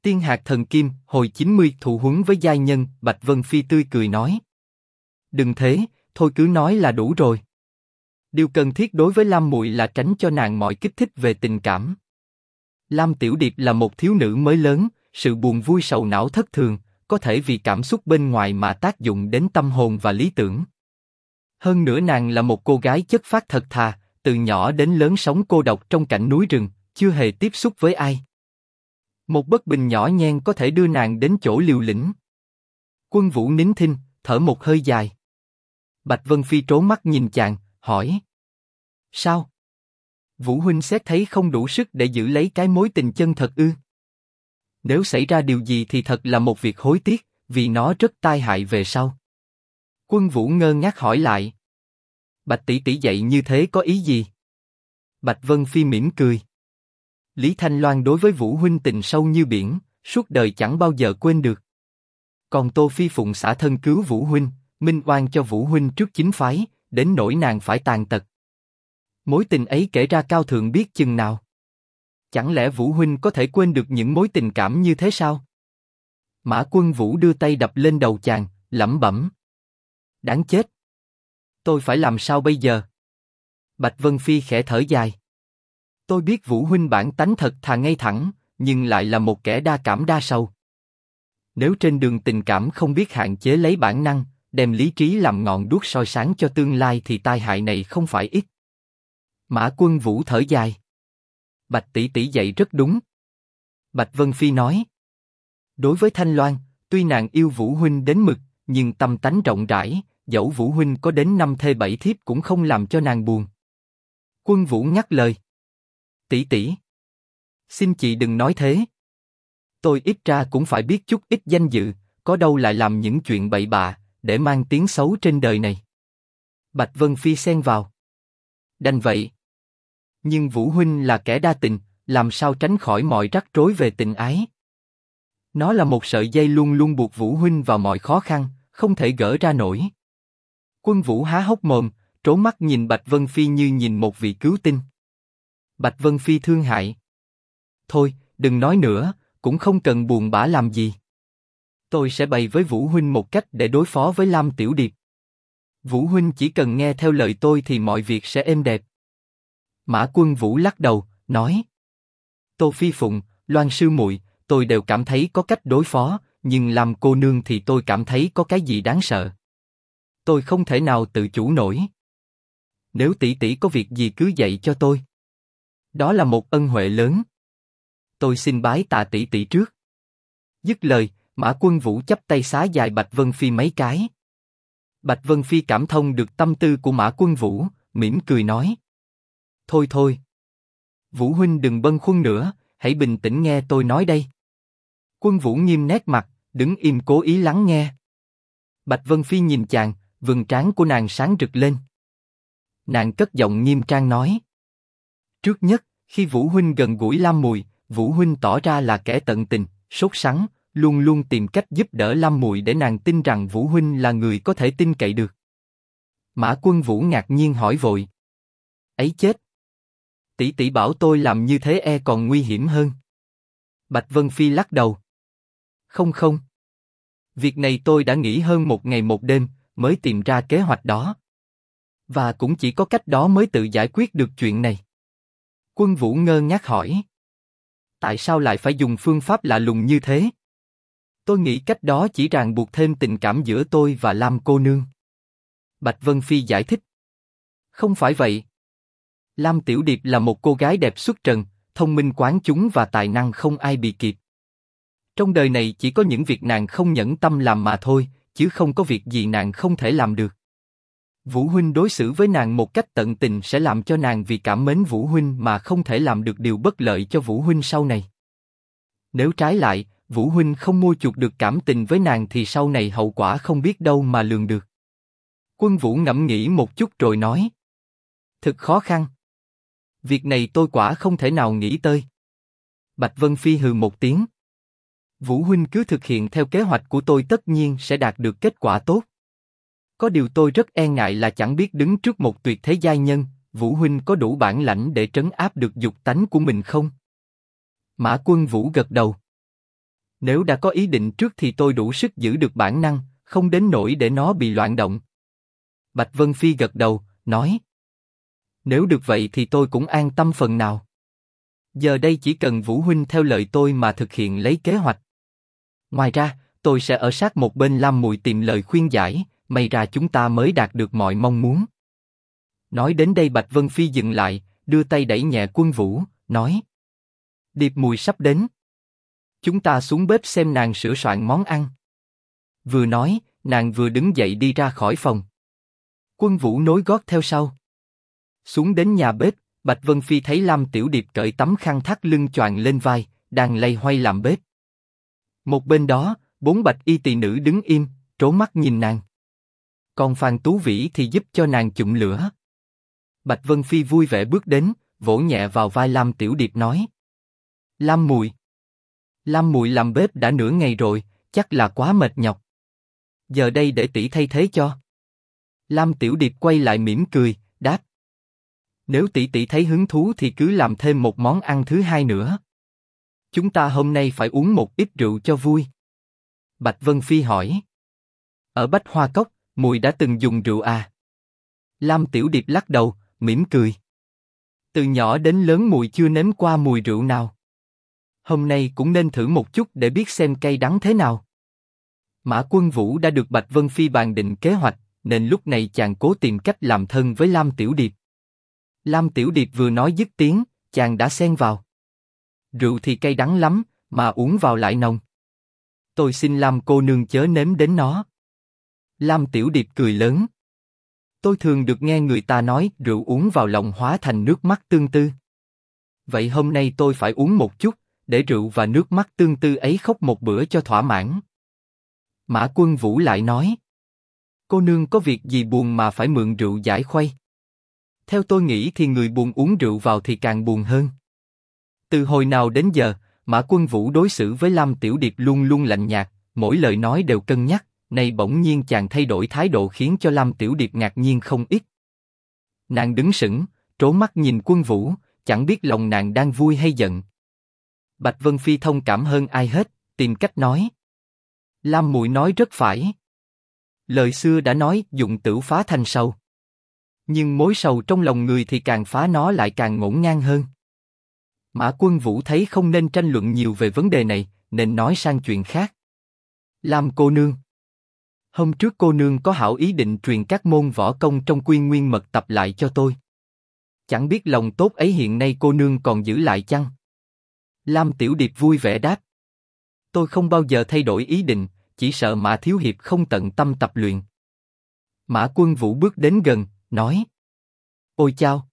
Tiên hạc thần kim, hồi 90 thụ huấn với giai nhân, Bạch Vân Phi tươi cười nói. Đừng thế, thôi cứ nói là đủ rồi. Điều cần thiết đối với Lam muội là tránh cho nàng mọi kích thích về tình cảm. Lam Tiểu Điệp là một thiếu nữ mới lớn, sự buồn vui sầu não thất thường, có thể vì cảm xúc bên ngoài mà tác dụng đến tâm hồn và lý tưởng. Hơn nữa nàng là một cô gái chất phác thật thà, từ nhỏ đến lớn sống cô độc trong cảnh núi rừng, chưa hề tiếp xúc với ai. Một bất bình nhỏ nhen có thể đưa nàng đến chỗ liều lĩnh. Quân Vũ nín thinh, thở một hơi dài. Bạch Vân Phi trố mắt nhìn chàng, hỏi. Sao? Vũ huynh xét thấy không đủ sức để giữ lấy cái mối tình chân thật ư? Nếu xảy ra điều gì thì thật là một việc hối tiếc, vì nó rất tai hại về sau. Quân Vũ ngơ ngác hỏi lại. Bạch tỷ tỷ dạy như thế có ý gì? Bạch Vân Phi mỉm cười. Lý Thanh Loan đối với Vũ huynh tình sâu như biển, suốt đời chẳng bao giờ quên được. Còn Tô Phi phụng xả thân cứu Vũ huynh, minh oan cho Vũ huynh trước chính phái, đến nỗi nàng phải tàn tật. Mối tình ấy kể ra cao thượng biết chừng nào. Chẳng lẽ Vũ huynh có thể quên được những mối tình cảm như thế sao? Mã Quân Vũ đưa tay đập lên đầu chàng, lẩm bẩm. Đáng chết! Tôi phải làm sao bây giờ? Bạch Vân Phi khẽ thở dài. Tôi biết Vũ huynh bản tánh thật thà ngay thẳng, nhưng lại là một kẻ đa cảm đa sầu. Nếu trên đường tình cảm không biết hạn chế lấy bản năng, đem lý trí làm ngọn đuốc soi sáng cho tương lai thì tai hại này không phải ít. Mã Quân Vũ thở dài. Bạch tỷ tỷ dạy rất đúng. Bạch Vân Phi nói. Đối với Thanh Loan, tuy nàng yêu Vũ huynh đến mực, nhưng tâm tánh rộng rãi, dẫu Vũ huynh có đến 5 thê 7 thiếp cũng không làm cho nàng buồn. Quân Vũ ngắt lời. Tỷ tỷ, xin chị đừng nói thế. Tôi ít ra cũng phải biết chút ít danh dự, có đâu lại làm những chuyện bậy bạ, để mang tiếng xấu trên đời này. Bạch Vân Phi xen vào. Đành vậy. Nhưng Vũ huynh là kẻ đa tình, làm sao tránh khỏi mọi rắc rối về tình ái? Nó là một sợi dây luôn luôn buộc Vũ huynh vào mọi khó khăn, không thể gỡ ra nổi. Quân Vũ há hốc mồm, trố mắt nhìn Bạch Vân Phi như nhìn một vị cứu tinh. Bạch Vân Phi thương hại. Thôi, đừng nói nữa, cũng không cần buồn bã làm gì. Tôi sẽ bày với Vũ huynh một cách để đối phó với Lam Tiểu Điệp. Vũ huynh chỉ cần nghe theo lời tôi thì mọi việc sẽ êm đẹp. Mã Quân Vũ lắc đầu, nói. Tô Phi Phụng, Loan sư muội, tôi đều cảm thấy có cách đối phó, nhưng làm cô nương thì tôi cảm thấy có cái gì đáng sợ. Tôi không thể nào tự chủ nổi. Nếu tỷ tỷ có việc gì cứ dạy cho tôi. Đó là một ân huệ lớn. Tôi xin bái tạ tỷ tỷ trước. Dứt lời, Mã Quân Vũ chắp tay xá dài Bạch Vân Phi mấy cái. Bạch Vân Phi cảm thông được tâm tư của Mã Quân Vũ, mỉm cười nói. Thôi thôi. Vũ huynh đừng bâng khuâng nữa, hãy bình tĩnh nghe tôi nói đây. Quân Vũ nghiêm nét mặt, đứng im cố ý lắng nghe. Bạch Vân Phi nhìn chàng, vầng trán của nàng sáng rực lên. Nàng cất giọng nghiêm trang nói. Trước nhất, khi Vũ huynh gần gũi Lam muội, Vũ huynh tỏ ra là kẻ tận tình, sốt sắng, luôn luôn tìm cách giúp đỡ Lam muội để nàng tin rằng Vũ huynh là người có thể tin cậy được. Mã Quân Vũ ngạc nhiên hỏi vội. Ấy chết! Tỷ tỷ bảo tôi làm như thế e còn nguy hiểm hơn. Bạch Vân Phi lắc đầu. Không không. Việc này tôi đã nghĩ hơn 1 ngày 1 đêm, mới tìm ra kế hoạch đó. Và cũng chỉ có cách đó mới tự giải quyết được chuyện này. Quân Vũ ngơ ngác hỏi. Tại sao lại phải dùng phương pháp lạ lùng như thế? Tôi nghĩ cách đó chỉ ràng buộc thêm tình cảm giữa tôi và Lam cô nương. Bạch Vân Phi giải thích. Không phải vậy. Lam Tiểu Điệp là một cô gái đẹp xuất trần, thông minh quán chúng và tài năng không ai bì kịp. Trong đời này chỉ có những việc nàng không nhẫn tâm làm mà thôi, chứ không có việc gì nàng không thể làm được. Vũ huynh đối xử với nàng một cách tận tình sẽ làm cho nàng vì cảm mến Vũ huynh mà không thể làm được điều bất lợi cho Vũ huynh sau này. Nếu trái lại, Vũ huynh không mua chuộc được cảm tình với nàng thì sau này hậu quả không biết đâu mà lường được. Quân Vũ ngẫm nghĩ một chút rồi nói. Thật khó khăn. Việc này tôi quả không thể nào nghĩ tới. Bạch Vân Phi hừ một tiếng. Vũ huynh cứ thực hiện theo kế hoạch của tôi tất nhiên sẽ đạt được kết quả tốt. Có điều tôi rất e ngại là chẳng biết đứng trước một tuyệt thế giai nhân, Vũ huynh có đủ bản lãnh để trấn áp được dục tánh của mình không? Mã Quân Vũ gật đầu. Nếu đã có ý định trước thì tôi đủ sức giữ được bản năng, không đến nỗi để nó bị loạn động. Bạch Vân Phi gật đầu, nói. Nếu được vậy thì tôi cũng an tâm phần nào. Giờ đây chỉ cần Vũ huynh theo lời tôi mà thực hiện lấy kế hoạch. Ngoài ra, tôi sẽ ở sát một bên Lam Mùi tìm lời khuyên giải, may ra chúng ta mới đạt được mọi mong muốn. Nói đến đây Bạch Vân Phi dừng lại, đưa tay đẩy nhẹ Quân Vũ, nói. Điệp Mùi sắp đến. Chúng ta xuống bếp xem nàng sửa soạn món ăn. Vừa nói, nàng vừa đứng dậy đi ra khỏi phòng. Quân Vũ nối gót theo sau. Xuống đến nhà bếp, Bạch Vân Phi thấy Lam Tiểu Điệp cởi tấm khăn thắt lưng choàng lên vai, đang loay hoay làm bếp. Một bên đó, 4 bạch y tỳ nữ đứng im, trố mắt nhìn nàng. Còn Phan Tú Vĩ thì giúp cho nàng chụm lửa. Bạch Vân Phi vui vẻ bước đến, vỗ nhẹ vào vai Lam Tiểu Điệp nói. Lam Mùi. Lam Mùi làm bếp đã nửa ngày rồi, chắc là quá mệt nhọc. Giờ đây để tỷ thay thế cho. Lam Tiểu Điệp quay lại mỉm cười, đáp. Nếu tỷ thấy hứng thú thì cứ làm thêm một món ăn thứ hai nữa. Chúng ta hôm nay phải uống một ít rượu cho vui. Bạch Vân Phi hỏi. Ở Bách Hoa Cốc, Mùi đã từng dùng rượu à? Lam Tiểu Điệp lắc đầu, mỉm cười. Từ nhỏ đến lớn Mùi chưa nếm qua mùi rượu nào. Hôm nay cũng nên thử một chút để biết xem cay đắng thế nào. Mã Quân Vũ đã được Bạch Vân Phi bàn định kế hoạch, nên lúc này chàng cố tìm cách làm thân với Lam Tiểu Điệp. Lam Tiểu Điệp vừa nói dứt tiếng, chàng đã xen vào. Rượu thì cay đắng lắm, mà uống vào lại nồng. Tôi xin Lam cô nương chớ nếm đến nó. Lam Tiểu Điệp cười lớn. Tôi thường được nghe người ta nói rượu uống vào lòng hóa thành nước mắt tương tư. Vậy hôm nay tôi phải uống một chút, để rượu và nước mắt tương tư ấy khóc một bữa cho thỏa mãn. Mã Quân Vũ lại nói. Cô nương có việc gì buồn mà phải mượn rượu giải khuây? Theo tôi nghĩ thì người buồn uống rượu vào thì càng buồn hơn. Từ hồi nào đến giờ, Mã Quân Vũ đối xử với Lam Tiểu Điệp luôn luôn lạnh nhạt, mỗi lời nói đều cân nhắc, nay bỗng nhiên chàng thay đổi thái độ khiến cho Lam Tiểu Điệp ngạc nhiên không ít. Nàng đứng sững, trố mắt nhìn Quân Vũ, chẳng biết lòng nàng đang vui hay giận. Bạch Vân Phi thông cảm hơn ai hết, tìm cách nói. Lam muội nói rất phải. Lời xưa đã nói dụng tửu phá thành sầu. Nhưng mối sầu trong lòng người thì càng phá nó lại càng ngổn ngang hơn. Mã Quân Vũ thấy không nên tranh luận nhiều về vấn đề này, nên nói sang chuyện khác. Lam cô nương. Hôm trước cô nương có hảo ý định truyền các môn võ công trong Quy Nguyên Mật tập lại cho tôi. Chẳng biết lòng tốt ấy hiện nay cô nương còn giữ lại chăng? Lam Tiểu Điệp vui vẻ đáp. Tôi không bao giờ thay đổi ý định, chỉ sợ Mã thiếu hiệp không tận tâm tập luyện. Mã Quân Vũ bước đến gần, nói. Ôi chao!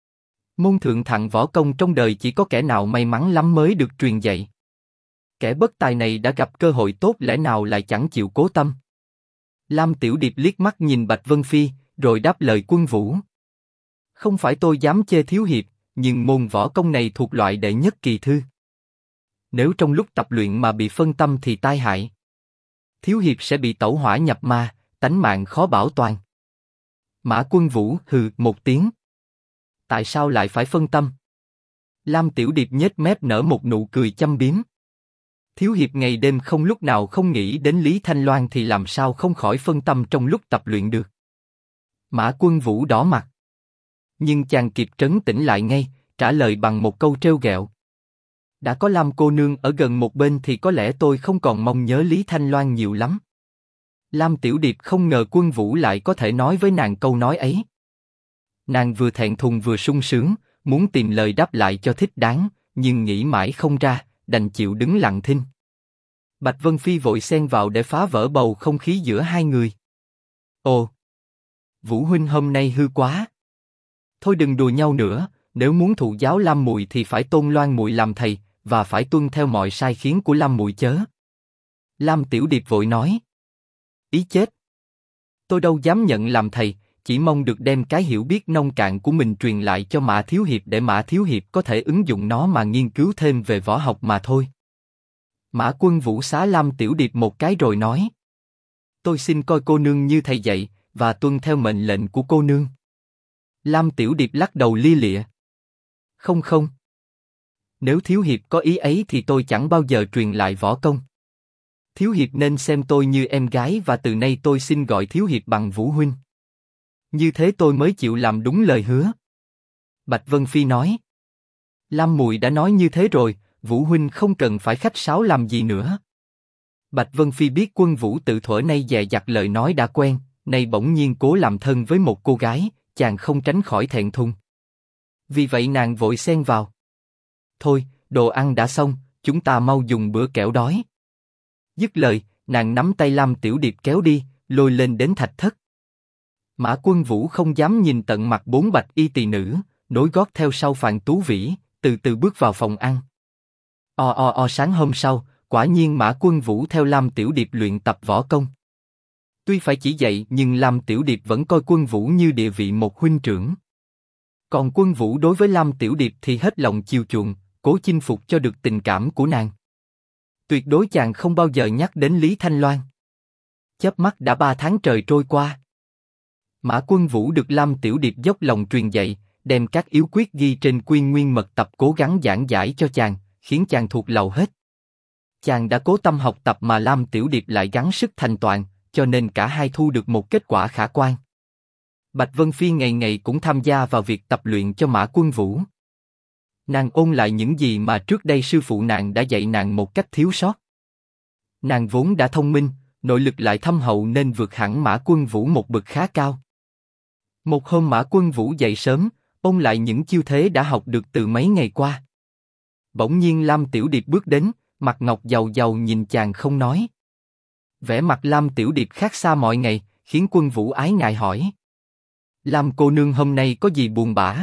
Môn thượng thặng võ công trong đời chỉ có kẻ nào may mắn lắm mới được truyền dạy. Kẻ bất tài này đã gặp cơ hội tốt lẽ nào lại chẳng chịu cố tâm. Lam Tiểu Điệp liếc mắt nhìn Bạch Vân Phi, rồi đáp lời Quân Vũ. Không phải tôi dám chê thiếu hiệp, nhưng môn võ công này thuộc loại đệ nhất kỳ thư. Nếu trong lúc tập luyện mà bị phân tâm thì tai hại. Thiếu hiệp sẽ bị tẩu hỏa nhập ma, tánh mạng khó bảo toàn. Mã Quân Vũ hừ một tiếng. Tại sao lại phải phân tâm? Lam Tiểu Điệp nhếch mép nở một nụ cười châm biếm. Thiếu hiệp ngày đêm không lúc nào không nghĩ đến Lý Thanh Loan thì làm sao không khỏi phân tâm trong lúc tập luyện được. Mã Quân Vũ đỏ mặt. Nhưng chàng kịp trấn tĩnh lại ngay, trả lời bằng một câu trêu ghẹo. Đã có Lam cô nương ở gần một bên thì có lẽ tôi không còn mong nhớ Lý Thanh Loan nhiều lắm. Lam Tiểu Điệp không ngờ Quân Vũ lại có thể nói với nàng câu nói ấy. Nàng vừa thẹn thùng vừa sung sướng, muốn tìm lời đáp lại cho thích đáng, nhưng nghĩ mãi không ra, đành chịu đứng lặng thinh. Bạch Vân Phi vội xen vào để phá vỡ bầu không khí giữa hai người. Ồ! Vũ huynh hôm nay hư quá. Thôi đừng đùa nhau nữa, nếu muốn thụ giáo Lam muội thì phải tôn Loan muội làm thầy, và phải tuân theo mọi sai khiến của Lam muội chớ. Lam Tiểu Điệp vội nói. Ý chết! Tôi đâu dám nhận làm thầy, chỉ mong được đem cái hiểu biết nông cạn của mình truyền lại cho Mã thiếu hiệp để Mã thiếu hiệp có thể ứng dụng nó mà nghiên cứu thêm về võ học mà thôi. Mã Quân Vũ xá Lam Tiểu Điệp một cái rồi nói. Tôi xin coi cô nương như thầy dạy, và tuân theo mệnh lệnh của cô nương. Lam Tiểu Điệp lắc đầu lia lịa. Không không. Nếu thiếu hiệp có ý ấy thì tôi chẳng bao giờ truyền lại võ công. Thiếu hiệp nên xem tôi như em gái và từ nay tôi xin gọi thiếu hiệp bằng Vũ huynh. Như thế tôi mới chịu làm đúng lời hứa. Bạch Vân Phi nói. Lam muội đã nói như thế rồi, Vũ huynh không cần phải khách sáo làm gì nữa. Bạch Vân Phi biết Quân Vũ tự thuở nay dè dặt lời nói đã quen, nay bỗng nhiên cố làm thân với một cô gái, chàng không tránh khỏi thẹn thùng. Vì vậy nàng vội xen vào. Thôi, đồ ăn đã xong, chúng ta mau dùng bữa kẻo đói. Dứt lời, nàng nắm tay Lam Tiểu Điệp kéo đi, lôi lên đến thạch thất. Mã Quân Vũ không dám nhìn tận mặt bốn bạch y tỳ nữ, nối gót theo sau Phàn Tú Vĩ, từ từ bước vào phòng ăn. Sáng hôm sau, quả nhiên Mã Quân Vũ theo Lam Tiểu Điệp luyện tập võ công. Tuy phải chỉ dạy nhưng Lam Tiểu Điệp vẫn coi Quân Vũ như địa vị một huynh trưởng. Còn Quân Vũ đối với Lam Tiểu Điệp thì hết lòng chiều chuộng, cố chinh phục cho được tình cảm của nàng. Tuyệt đối chàng không bao giờ nhắc đến Lý Thanh Loan. Chớp mắt đã 3 tháng trời trôi qua. Mã Quân Vũ được Lam Tiểu Điệp dốc lòng truyền dạy, đem các yếu quyết ghi trên Quyên Nguyên Mật Tập cố gắng giảng giải cho chàng, khiến chàng thuộc lòng hết. Chàng đã cố tâm học tập mà Lam Tiểu Điệp lại gắng sức thành toàn, cho nên cả hai thu được một kết quả khả quan. Bạch Vân Phi ngày ngày cũng tham gia vào việc tập luyện cho Mã Quân Vũ. Nàng ôn lại những gì mà trước đây sư phụ nàng đã dạy nàng một cách thiếu sót. Nàng vốn đã thông minh, nội lực lại thâm hậu nên vượt hẳn Mã Quân Vũ một bậc khá cao. Một hôm Mã Quân Vũ dậy sớm, ôn lại những chiêu thế đã học được từ mấy ngày qua. Bỗng nhiên Lam Tiểu Điệp bước đến, mặt ngọc dầu dầu nhìn chàng không nói. Vẻ mặt Lam Tiểu Điệp khác xa mọi ngày, khiến Quân Vũ ái ngại hỏi. Lam cô nương hôm nay có gì buồn bã?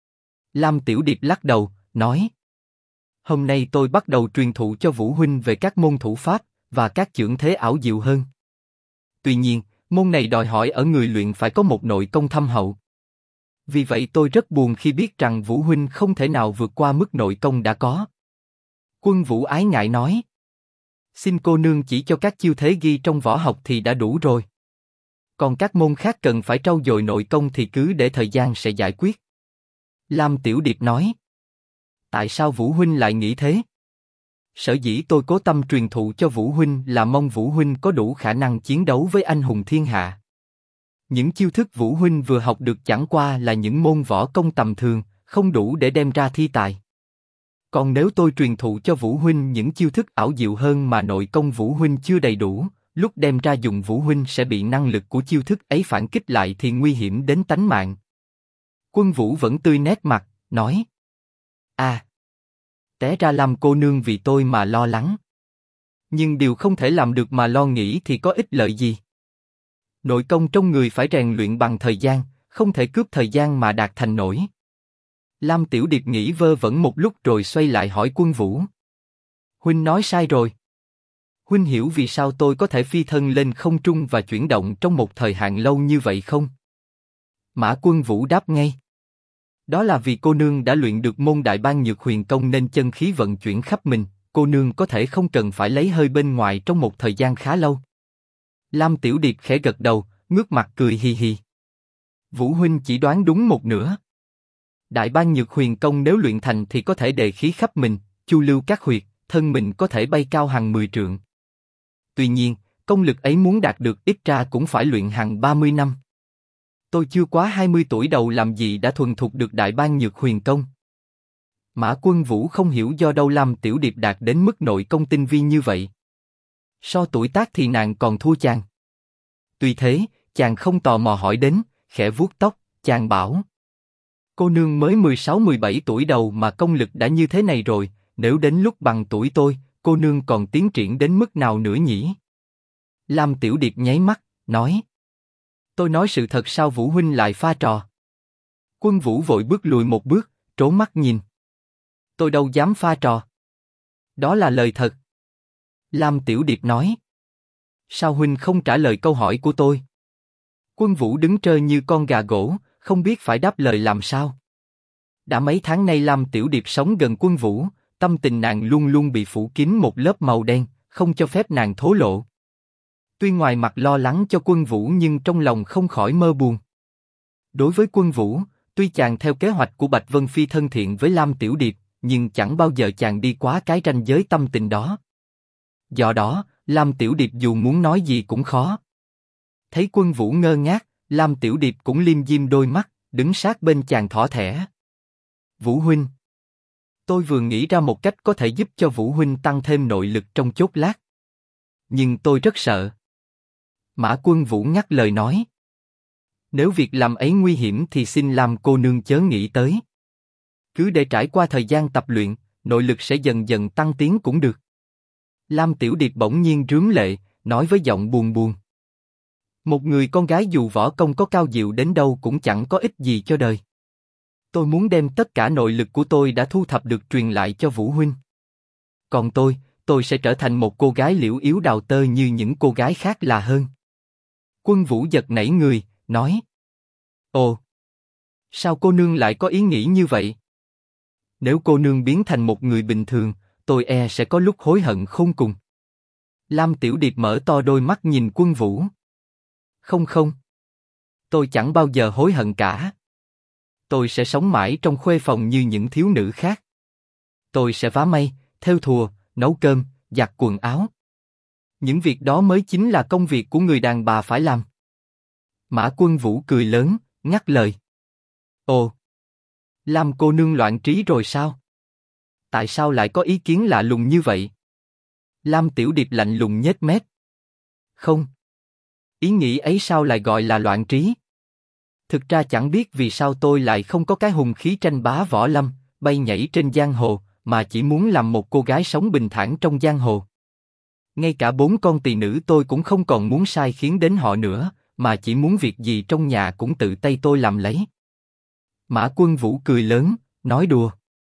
Lam Tiểu Điệp lắc đầu, nói. Hôm nay tôi bắt đầu truyền thụ cho Vũ huynh về các môn thủ pháp, và các chưởng thế ảo diệu hơn. Tuy nhiên, môn này đòi hỏi ở người luyện phải có một nội công thâm hậu. Vì vậy tôi rất buồn khi biết rằng Vũ huynh không thể nào vượt qua mức nội công đã có. Quân Vũ ái ngại nói. Xin cô nương chỉ cho các chiêu thế ghi trong võ học thì đã đủ rồi. Còn các môn khác cần phải trau dồi nội công thì cứ để thời gian sẽ giải quyết. Lam Tiểu Điệp nói. Tại sao Vũ huynh lại nghĩ thế? Sở dĩ tôi cố tâm truyền thụ cho Vũ huynh là mong Vũ huynh có đủ khả năng chiến đấu với anh hùng thiên hạ. Những chiêu thức Vũ huynh vừa học được chẳng qua là những môn võ công tầm thường, không đủ để đem ra thi tài. Còn nếu tôi truyền thụ cho Vũ huynh những chiêu thức ảo diệu hơn mà nội công Vũ huynh chưa đầy đủ, lúc đem ra dùng Vũ huynh sẽ bị năng lực của chiêu thức ấy phản kích lại thì nguy hiểm đến tánh mạng. Quân Vũ vẫn tươi nét mặt, nói. Té ra Lam cô nương vì tôi mà lo lắng. Nhưng điều không thể làm được mà lo nghĩ thì có ích lợi gì? Nội công trong người phải rèn luyện bằng thời gian, không thể cướp thời gian mà đạt thành nổi. Lam Tiểu Điệp nghĩ vơ vẩn một lúc rồi xoay lại hỏi Quân Vũ. Huynh nói sai rồi. Huynh hiểu vì sao tôi có thể phi thân lên không trung và chuyển động trong một thời hạn lâu như vậy không? Mã Quân Vũ đáp ngay. Đó là vì cô nương đã luyện được môn Đại Bang Nhược Huyền Công nên chân khí vận chuyển khắp mình, cô nương có thể không cần phải lấy hơi bên ngoài trong một thời gian khá lâu. Lam Tiểu Điệp khẽ gật đầu, ngước mặt cười hì hì. Vũ huynh chỉ đoán đúng một nửa. Đại Bang Nhược Huyền Công nếu luyện thành thì có thể đề khí khắp mình, chu lưu các huyệt, thân mình có thể bay cao hàng 10 trượng. Tuy nhiên, công lực ấy muốn đạt được ít ra cũng phải luyện hàng 30 năm. Tôi chưa quá 20 tuổi đầu làm gì đã thuần thục được Đại Bang Nhược Huyền Công. Mã Quân Vũ không hiểu do đâu Lam Tiểu Điệp đạt đến mức nội công tinh vi như vậy. So tuổi tác thì nàng còn thua chàng. Tuy thế, chàng không tò mò hỏi đến, khẽ vuốt tóc, chàng bảo. Cô nương mới 16-17 tuổi đầu mà công lực đã như thế này rồi, nếu đến lúc bằng tuổi tôi, cô nương còn tiến triển đến mức nào nữa nhỉ? Lam Tiểu Điệp nháy mắt, nói. Tôi nói sự thật sao Vũ huynh lại pha trò? Quân Vũ vội bước lùi một bước, trố mắt nhìn. Tôi đâu dám pha trò. Đó là lời thật. Lam Tiểu Điệp nói. Sao huynh không trả lời câu hỏi của tôi? Quân Vũ đứng trơ như con gà gỗ, không biết phải đáp lời làm sao. Đã mấy tháng nay Lam Tiểu Điệp sống gần Quân Vũ, tâm tình nàng luôn luôn bị phủ kín một lớp màu đen, không cho phép nàng thổ lộ. Tuy ngoài mặt lo lắng cho Quân Vũ nhưng trong lòng không khỏi mơ buồn. Đối với Quân Vũ, tuy chàng theo kế hoạch của Bạch Vân Phi thân thiện với Lam Tiểu Điệp, nhưng chẳng bao giờ chàng đi quá cái ranh giới tâm tình đó. Do đó, Lam Tiểu Điệp dù muốn nói gì cũng khó. Thấy Quân Vũ ngơ ngác, Lam Tiểu Điệp cũng liêm diêm đôi mắt, đứng sát bên chàng thỏ thẻ. Vũ huynh, tôi vừa nghĩ ra một cách có thể giúp cho Vũ huynh tăng thêm nội lực trong chốc lát. Nhưng tôi rất sợ. Mã Quân Vũ ngắt lời nói. Nếu việc làm ấy nguy hiểm thì xin Lam cô nương chớ nghĩ tới. Cứ để trải qua thời gian tập luyện, nội lực sẽ dần dần tăng tiến cũng được. Lam Tiểu Điệp bỗng nhiên rướm lệ, nói với giọng buồn buồn. Một người con gái dù võ công có cao diệu đến đâu cũng chẳng có ích gì cho đời. Tôi muốn đem tất cả nội lực của tôi đã thu thập được truyền lại cho Vũ huynh. Còn tôi sẽ trở thành một cô gái liễu yếu đào tơ như những cô gái khác là hơn. Quân Vũ giật nảy người, nói. Ồ, sao cô nương lại có ý nghĩ như vậy? Nếu cô nương biến thành một người bình thường, tôi e sẽ có lúc hối hận khôn cùng. Lam Tiểu Điệp mở to đôi mắt nhìn Quân Vũ. Không, tôi chẳng bao giờ hối hận cả. Tôi sẽ sống mãi trong khuê phòng như những thiếu nữ khác. Tôi sẽ vá may, thêu thùa, nấu cơm, giặt quần áo. Những việc đó mới chính là công việc của người đàn bà phải làm. Mã Quân Vũ cười lớn, ngắt lời. Ồ, Lam cô nương loạn trí rồi sao? Tại sao lại có ý kiến lạ lùng như vậy? Lam Tiểu Điệp lạnh lùng nhếch mép. Không. Ý nghĩ ấy sao lại gọi là loạn trí? Thực ra chẳng biết vì sao tôi lại không có cái hùng khí tranh bá võ lâm, bay nhảy trên giang hồ, mà chỉ muốn làm một cô gái sống bình thản trong giang hồ. Ngay cả 4 con tỳ nữ tôi cũng không còn muốn sai khiến đến họ nữa, mà chỉ muốn việc gì trong nhà cũng tự tay tôi làm lấy. Mã Quân Vũ cười lớn, nói đùa.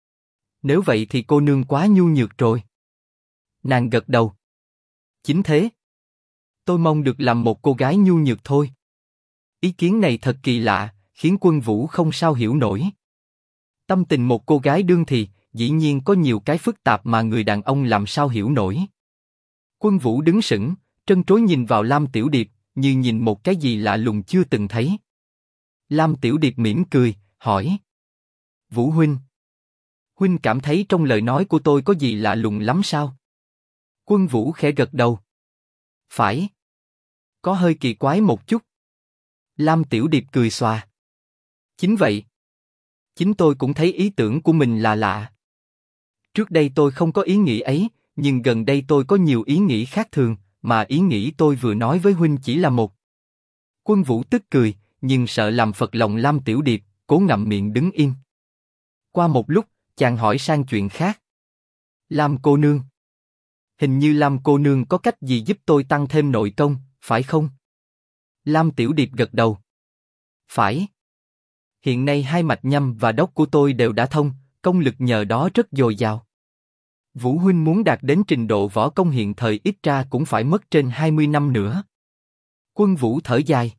Nếu vậy thì cô nương quá nhu nhược rồi. Nàng gật đầu. Chính thế. Tôi mong được làm một cô gái nhu nhược thôi. Ý kiến này thật kỳ lạ, khiến Quân Vũ không sao hiểu nổi. Tâm tình một cô gái đương thì, dĩ nhiên có nhiều cái phức tạp mà người đàn ông làm sao hiểu nổi. Quân Vũ đứng sững, trân trối nhìn vào Lam Tiểu Điệp, như nhìn một cái gì lạ lùng chưa từng thấy. Lam Tiểu Điệp mỉm cười, hỏi. Vũ huynh, huynh cảm thấy trong lời nói của tôi có gì lạ lùng lắm sao? Quân Vũ khẽ gật đầu. Phải. Có hơi kỳ quái một chút. Lam Tiểu Điệp cười xòa. Chính vậy. Chính tôi cũng thấy ý tưởng của mình là lạ. Trước đây tôi không có ý nghĩ ấy, nhưng gần đây tôi có nhiều ý nghĩ khác thường, mà ý nghĩ tôi vừa nói với huynh chỉ là một. Quân Vũ tức cười, nhưng sợ làm phật lòng Lam Tiểu Điệp, cố ngậm miệng đứng im. Qua một lúc, chàng hỏi sang chuyện khác. Lam cô nương. Hình như Lam cô nương có cách gì giúp tôi tăng thêm nội công, phải không? Lam Tiểu Điệp gật đầu. Phải. Hiện nay hai mạch nhâm và đốc của tôi đều đã thông, công lực nhờ đó rất dồi dào. Vũ huynh muốn đạt đến trình độ võ công hiện thời ít ra cũng phải mất trên 20 năm nữa. Quân Vũ thở dài.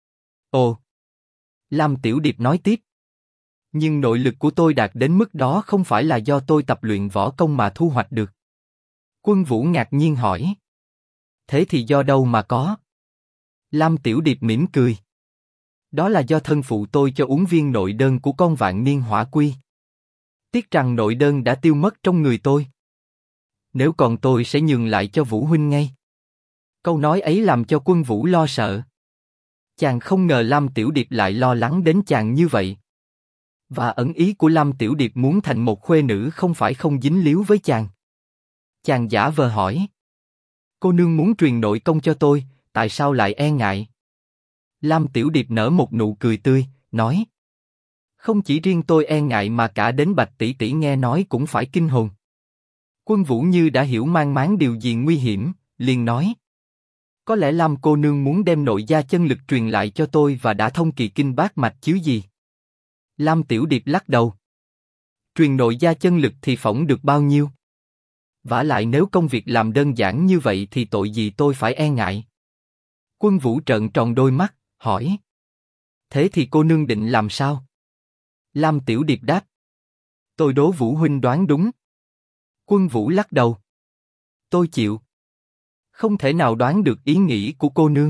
Ồ. Lam Tiểu Điệp nói tiếp. Nhưng nội lực của tôi đạt đến mức đó không phải là do tôi tập luyện võ công mà thu hoạch được. Quân Vũ ngạc nhiên hỏi. Thế thì do đâu mà có? Lam Tiểu Điệp mỉm cười. Đó là do thân phụ tôi cho uống viên nội đơn của con vạn niên hỏa quy. Tiếc rằng nội đơn đã tiêu mất trong người tôi. Nếu còn tôi sẽ nhường lại cho Vũ huynh ngay. Câu nói ấy làm cho Quân Vũ lo sợ. Chàng không ngờ Lam Tiểu Điệp lại lo lắng đến chàng như vậy. Và ẩn ý của Lam Tiểu Điệp muốn thành một khuê nữ không phải không dính líu với chàng. Chàng giả vờ hỏi. Cô nương muốn truyền nội công cho tôi, tại sao lại e ngại? Lam Tiểu Điệp nở một nụ cười tươi, nói. Không chỉ riêng tôi e ngại mà cả đến Bạch tỷ tỷ nghe nói cũng phải kinh hồn. Quân Vũ như đã hiểu mang máng điều gì nguy hiểm, liền nói. Có lẽ Lam cô nương muốn đem nội gia chân lực truyền lại cho tôi và đã thông kỳ kinh bát mạch chứ gì? Lam Tiểu Điệp lắc đầu. Truyền nội gia chân lực thì phỏng được bao nhiêu? Vả lại nếu công việc làm đơn giản như vậy thì tội gì tôi phải e ngại? Quân Vũ trợn tròn đôi mắt, hỏi. Thế thì cô nương định làm sao? Lam Tiểu Điệp đáp. Tôi đố Vũ huynh đoán đúng. Quân Vũ lắc đầu. Tôi chịu. Không thể nào đoán được ý nghĩ của cô nương.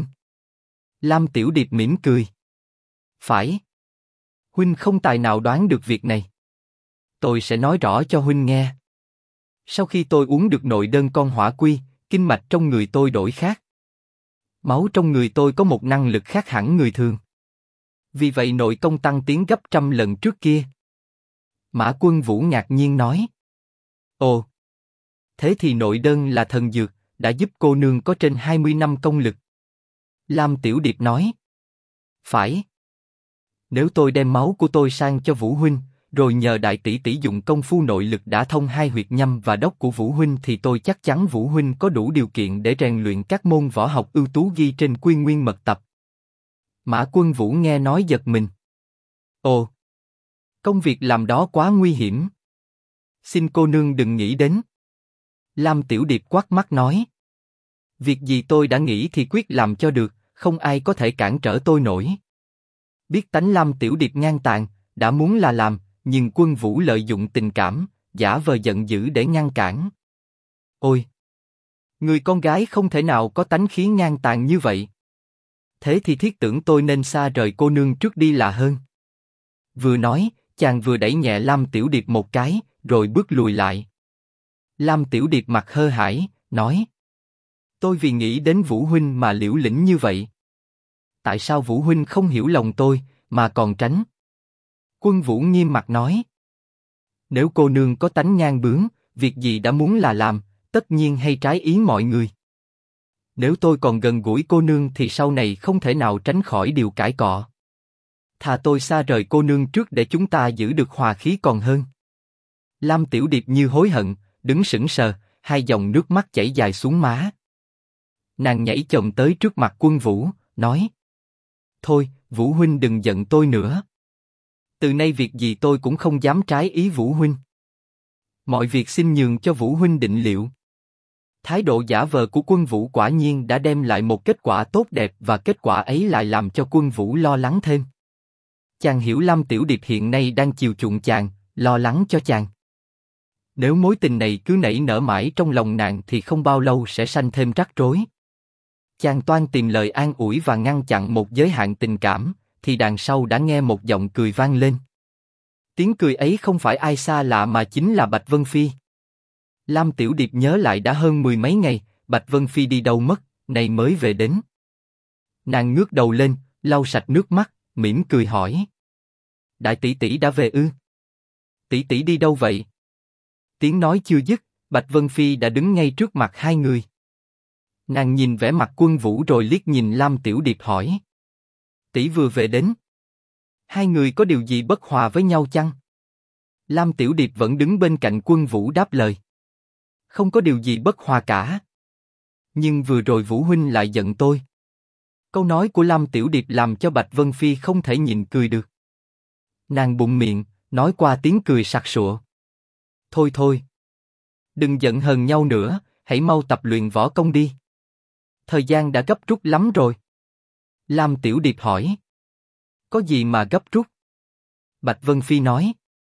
Lam Tiểu Điệp mỉm cười. Phải. Huynh không tài nào đoán được việc này. Tôi sẽ nói rõ cho huynh nghe. Sau khi tôi uống được nội đơn con hỏa quy, Kinh mạch trong người tôi đổi khác. Máu trong người tôi có một năng lực khác hẳn người thường. Vì vậy nội công tăng tiến gấp trăm lần trước kia. Mã Quân Vũ ngạc nhiên nói. Ồ, thế thì nội đơn là thần dược, đã giúp cô nương có trên 20 năm công lực. Lam Tiểu Điệp nói. Phải. Nếu tôi đem máu của tôi sang cho Vũ huynh, rồi nhờ đại tỷ tỷ dùng công phu nội lực đã thông hai huyệt nhâm và đốc của Vũ huynh thì tôi chắc chắn Vũ huynh có đủ điều kiện để rèn luyện các môn võ học ưu tú ghi trên Quy Nguyên mật tập. Mã Quân Vũ nghe nói giật mình. Ồ, công việc làm đó quá nguy hiểm. Xin cô nương đừng nghĩ đến. Lam Tiểu Điệp quát mắt nói. Việc gì tôi đã nghĩ thì quyết làm cho được, không ai có thể cản trở tôi nổi. Biết tánh Lam Tiểu Điệp ngang tàn, đã muốn là làm, nhưng Quân Vũ lợi dụng tình cảm, giả vờ giận dữ để ngăn cản. Ôi! Người con gái không thể nào có tánh khí ngang tàn như vậy. Thế thì thiết tưởng tôi nên xa rời cô nương trước đi là hơn. Vừa nói, chàng vừa đẩy nhẹ Lam Tiểu Điệp một cái, rồi bước lùi lại. Lam Tiểu Điệp mặt hơ hãi, nói. Tôi vì nghĩ đến Vũ huynh mà liễu lĩnh như vậy. Tại sao Vũ huynh không hiểu lòng tôi, mà còn tránh? Quân Vũ nghiêm mặt nói. Nếu cô nương có tánh ngang bướng, việc gì đã muốn là làm, tất nhiên hay trái ý mọi người. Nếu tôi còn gần gũi cô nương thì sau này không thể nào tránh khỏi điều cãi cọ. Thà tôi xa rời cô nương trước để chúng ta giữ được hòa khí còn hơn. Lam Tiểu Điệp như hối hận, đứng sững sờ, hai dòng nước mắt chảy dài xuống má. Nàng nhảy chồm tới trước mặt Quân Vũ, nói. Thôi, Vũ huynh đừng giận tôi nữa. Từ nay việc gì tôi cũng không dám trái ý Vũ huynh. Mọi việc xin nhường cho Vũ huynh định liệu. Thái độ giả vờ của Quân Vũ quả nhiên đã đem lại một kết quả tốt đẹp và kết quả ấy lại làm cho Quân Vũ lo lắng thêm. Chàng hiểu Lam Tiểu Điệp hiện nay đang chiều chuộng chàng, lo lắng cho chàng. Nếu mối tình này cứ nảy nở mãi trong lòng nàng thì không bao lâu sẽ sanh thêm rắc rối. Chàng toan tìm lời an ủi và ngăn chặn một giới hạn tình cảm, thì đằng sau đã nghe một giọng cười vang lên. Tiếng cười ấy không phải ai xa lạ mà chính là Bạch Vân Phi. Lam Tiểu Điệp nhớ lại đã hơn 10 mấy ngày, Bạch Vân Phi đi đâu mất, nay mới về đến. Nàng ngước đầu lên, lau sạch nước mắt, mỉm cười hỏi. Đại tỷ tỷ đã về ư? Tỷ tỷ đi đâu vậy? Tiếng nói chưa dứt, Bạch Vân Phi đã đứng ngay trước mặt hai người. Nàng nhìn vẻ mặt Quân Vũ rồi liếc nhìn Lam Tiểu Điệp hỏi. Tỷ vừa về đến. Hai người có điều gì bất hòa với nhau chăng? Lam Tiểu Điệp vẫn đứng bên cạnh Quân Vũ đáp lời. Không có điều gì bất hòa cả. Nhưng vừa rồi Vũ huynh lại giận tôi. Câu nói của Lam Tiểu Điệp làm cho Bạch Vân Phi không thể nhịn cười được. Nàng bụng miệng, nói qua tiếng cười sặc sụa. Thôi thôi. Đừng giận hờn nhau nữa, hãy mau tập luyện võ công đi. Thời gian đã gấp rút lắm rồi. Lam Tiểu Điệp hỏi. Có gì mà gấp rút? Bạch Vân Phi nói.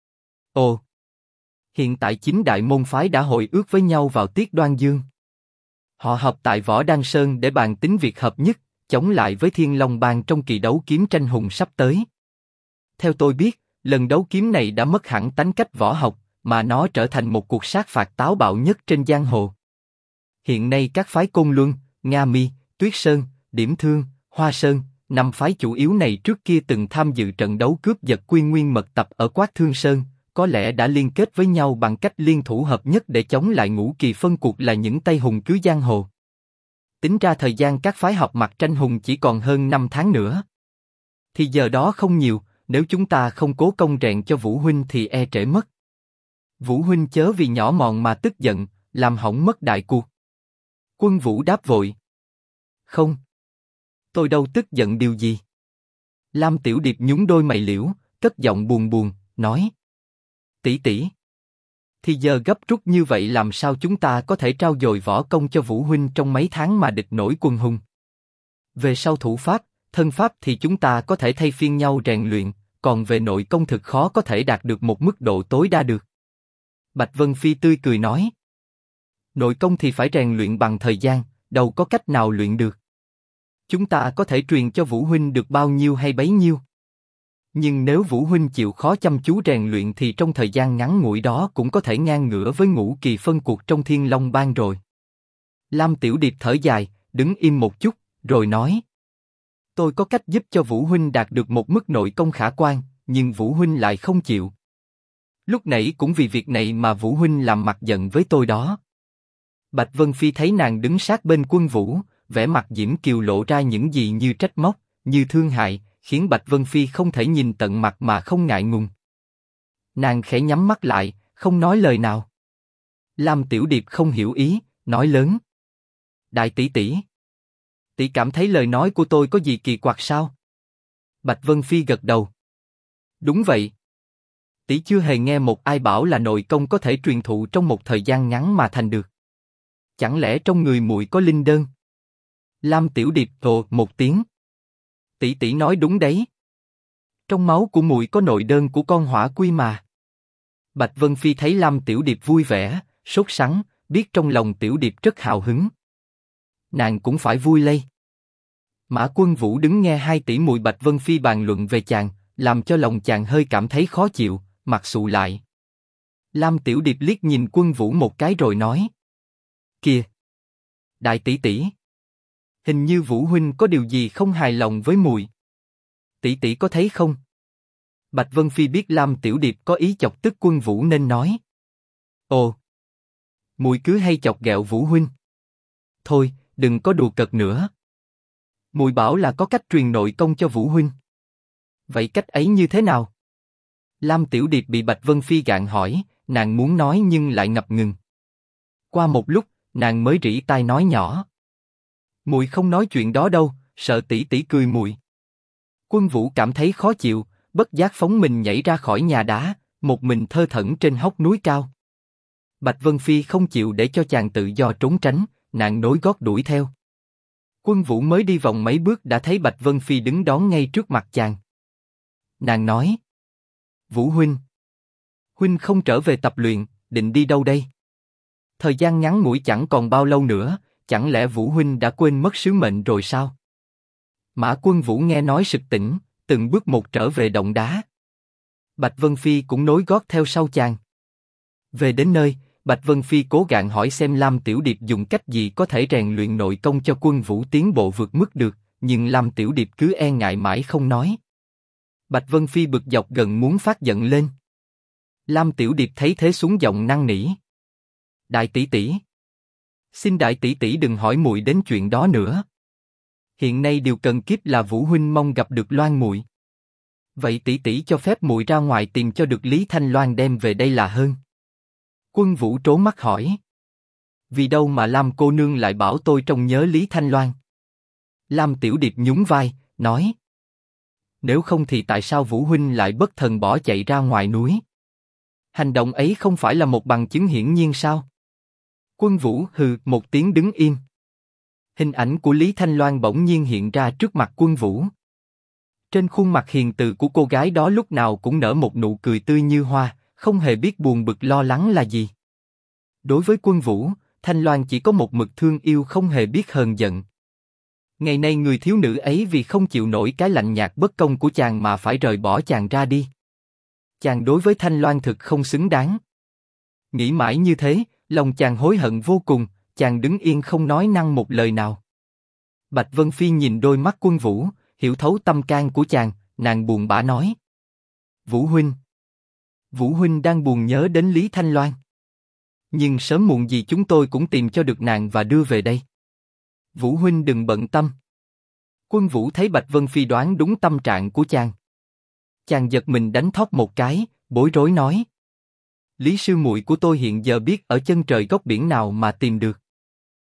Ồ. Hiện tại chính đại môn phái đã hội ước với nhau vào tiết Đoan Dương. Họ họp tại Võ Đăng Sơn để bàn tính việc hợp nhất, chống lại với Thiên Long Bang trong kỳ đấu kiếm tranh hùng sắp tới. Theo tôi biết, lần đấu kiếm này đã mất hẳn tánh cách võ học, mà nó trở thành một cuộc sát phạt táo bạo nhất trên giang hồ. Hiện nay các phái Côn Luân, Nga Mi, Tuyết Sơn, Điểm Thương, Hoa Sơn, năm phái chủ yếu này trước kia từng tham dự trận đấu cướp giật Quy Nguyên mật tập ở Quát Thương Sơn, có lẽ đã liên kết với nhau bằng cách liên thủ hợp nhất để chống lại Ngũ Kỳ Phân Cuộc là những tay hùng cứ giang hồ. Tính ra thời gian các phái họp mặt tranh hùng chỉ còn hơn 5 tháng nữa. Thì giờ đó không nhiều, nếu chúng ta không cố công rèn cho Vũ huynh thì e trễ mất. Vũ huynh chớ vì nhỏ mọn mà tức giận, làm hỏng mất đại cuộc. Quân Vũ đáp vội. Không. Tôi đâu tức giận điều gì. Lam Tiểu Điệp nhún đôi mày liễu, cất giọng buồn buồn, nói. Tỷ tỷ. Thì giờ gấp rút như vậy làm sao chúng ta có thể trao dồi võ công cho Vũ huynh trong mấy tháng mà địch nổi quân hùng. Về sau thủ pháp, thân pháp thì chúng ta có thể thay phiên nhau rèn luyện, còn về nội công thực khó có thể đạt được một mức độ tối đa được. Bạch Vân Phi tươi cười nói. Nội công thì phải rèn luyện bằng thời gian, đâu có cách nào luyện được. Chúng ta có thể truyền cho Vũ huynh được bao nhiêu hay bấy nhiêu. Nhưng nếu Vũ huynh chịu khó chăm chú rèn luyện thì trong thời gian ngắn ngủi đó cũng có thể ngang ngửa với Ngũ Kỳ Phân Cuộc trong Thiên Long Bang rồi. Lam Tiểu Điệp thở dài, đứng im một chút, rồi nói. Tôi có cách giúp cho Vũ Huynh đạt được một mức nội công khả quan, nhưng Vũ Huynh lại không chịu. Lúc nãy cũng vì việc này mà Vũ Huynh làm mặt giận với tôi đó. Bạch Vân Phi thấy nàng đứng sát bên Quân Vũ, vẻ mặt Diễm Kiều lộ ra những gì như trách móc, như thương hại, khiến Bạch Vân Phi không thể nhìn tận mặt mà không ngại ngùng. Nàng khẽ nhắm mắt lại, không nói lời nào. Lam Tiểu Điệp không hiểu ý, nói lớn. Đại tỷ tỷ, tỷ cảm thấy lời nói của tôi có gì kỳ quặc sao? Bạch Vân Phi gật đầu. Đúng vậy. Tỷ chưa hề nghe một ai bảo là nội công có thể truyền thụ trong một thời gian ngắn mà thành được. Chẳng lẽ trong người muội có linh đơn? Lam Tiểu Điệp ồ một tiếng. Tỷ tỷ nói đúng đấy. Trong máu của muội có nội đơn của con hỏa quy mà. Bạch Vân Phi thấy Lam Tiểu Điệp vui vẻ, sốt sắng, biết trong lòng Tiểu Điệp rất hào hứng. Nàng cũng phải vui lây. Mã Quân Vũ đứng nghe hai tỷ muội Bạch Vân Phi bàn luận về chàng, làm cho lòng chàng hơi cảm thấy khó chịu, mặt sụ lại. Lam Tiểu Điệp liếc nhìn Quân Vũ một cái rồi nói. Kìa! Đại tỷ tỷ! Hình như Vũ Huynh có điều gì không hài lòng với muội. Tỷ tỷ có thấy không? Bạch Vân Phi biết Lam Tiểu Điệp có ý chọc tức Quân Vũ nên nói. Ồ! Muội cứ hay chọc ghẹo Vũ Huynh. Thôi, đừng có đùa cợt nữa. Muội bảo là có cách truyền nội công cho Vũ Huynh. Vậy cách ấy như thế nào? Lam Tiểu Điệp bị Bạch Vân Phi gạn hỏi, nàng muốn nói nhưng lại ngập ngừng. Qua một lúc, nàng mới rỉ tai nói nhỏ. Muội không nói chuyện đó đâu, sợ tỷ tỷ cười muội. Quân Vũ cảm thấy khó chịu, bất giác phóng mình nhảy ra khỏi nhà đá, một mình thơ thẩn trên hốc núi cao. Bạch Vân Phi không chịu để cho chàng tự do trốn tránh, nàng nối gót đuổi theo. Quân Vũ mới đi vòng mấy bước đã thấy Bạch Vân Phi đứng đón ngay trước mặt chàng. Nàng nói: Vũ Huynh, Huynh không trở về tập luyện, định đi đâu đây? Thời gian ngắn ngủi chẳng còn bao lâu nữa, chẳng lẽ Vũ Huynh đã quên mất sứ mệnh rồi sao? Mã Quân Vũ nghe nói sực tỉnh, từng bước một trở về động đá. Bạch Vân Phi cũng nối gót theo sau chàng. Về đến nơi, Bạch Vân Phi cố gắng hỏi xem Lam Tiểu Điệp dùng cách gì có thể rèn luyện nội công cho Quân Vũ tiến bộ vượt mức được, nhưng Lam Tiểu Điệp cứ e ngại mãi không nói. Bạch Vân Phi bực dọc gần muốn phát giận lên. Lam Tiểu Điệp thấy thế xuống giọng năn nỉ. Đại tỷ tỷ, xin đại tỷ tỷ đừng hỏi muội đến chuyện đó nữa. Hiện nay điều cần kiếp là Vũ Huynh mong gặp được Loan muội. Vậy tỷ tỷ cho phép muội ra ngoài tìm cho được Lý Thanh Loan đem về đây là hơn. Quân Vũ trố mắt hỏi. Vì đâu mà Lam cô nương lại bảo tôi trông nhớ Lý Thanh Loan? Lam Tiểu Điệp nhún vai, nói. Nếu không thì tại sao Vũ Huynh lại bất thần bỏ chạy ra ngoài núi? Hành động ấy không phải là một bằng chứng hiển nhiên sao? Quân Vũ hừ một tiếng đứng im. Hình ảnh của Lý Thanh Loan bỗng nhiên hiện ra trước mặt Quân Vũ. Trên khuôn mặt hiền từ của cô gái đó lúc nào cũng nở một nụ cười tươi như hoa, không hề biết buồn bực lo lắng là gì. Đối với Quân Vũ, Thanh Loan chỉ có một mực thương yêu không hề biết hờn giận. Ngày nay người thiếu nữ ấy vì không chịu nổi cái lạnh nhạt bất công của chàng mà phải rời bỏ chàng ra đi. Chàng đối với Thanh Loan thực không xứng đáng. Nghĩ mãi như thế, lòng chàng hối hận vô cùng, chàng đứng yên không nói năng một lời nào. Bạch Vân Phi nhìn đôi mắt Quân Vũ, hiểu thấu tâm can của chàng, nàng buồn bã nói. Vũ Huynh đang buồn nhớ đến Lý Thanh Loan. Nhưng sớm muộn gì chúng tôi cũng tìm cho được nàng và đưa về đây. Vũ Huynh đừng bận tâm. Quân Vũ thấy Bạch Vân Phi đoán đúng tâm trạng của chàng. Chàng giật mình đánh thót một cái, bối rối nói. Lý sư muội của tôi hiện giờ biết ở chân trời góc biển nào mà tìm được.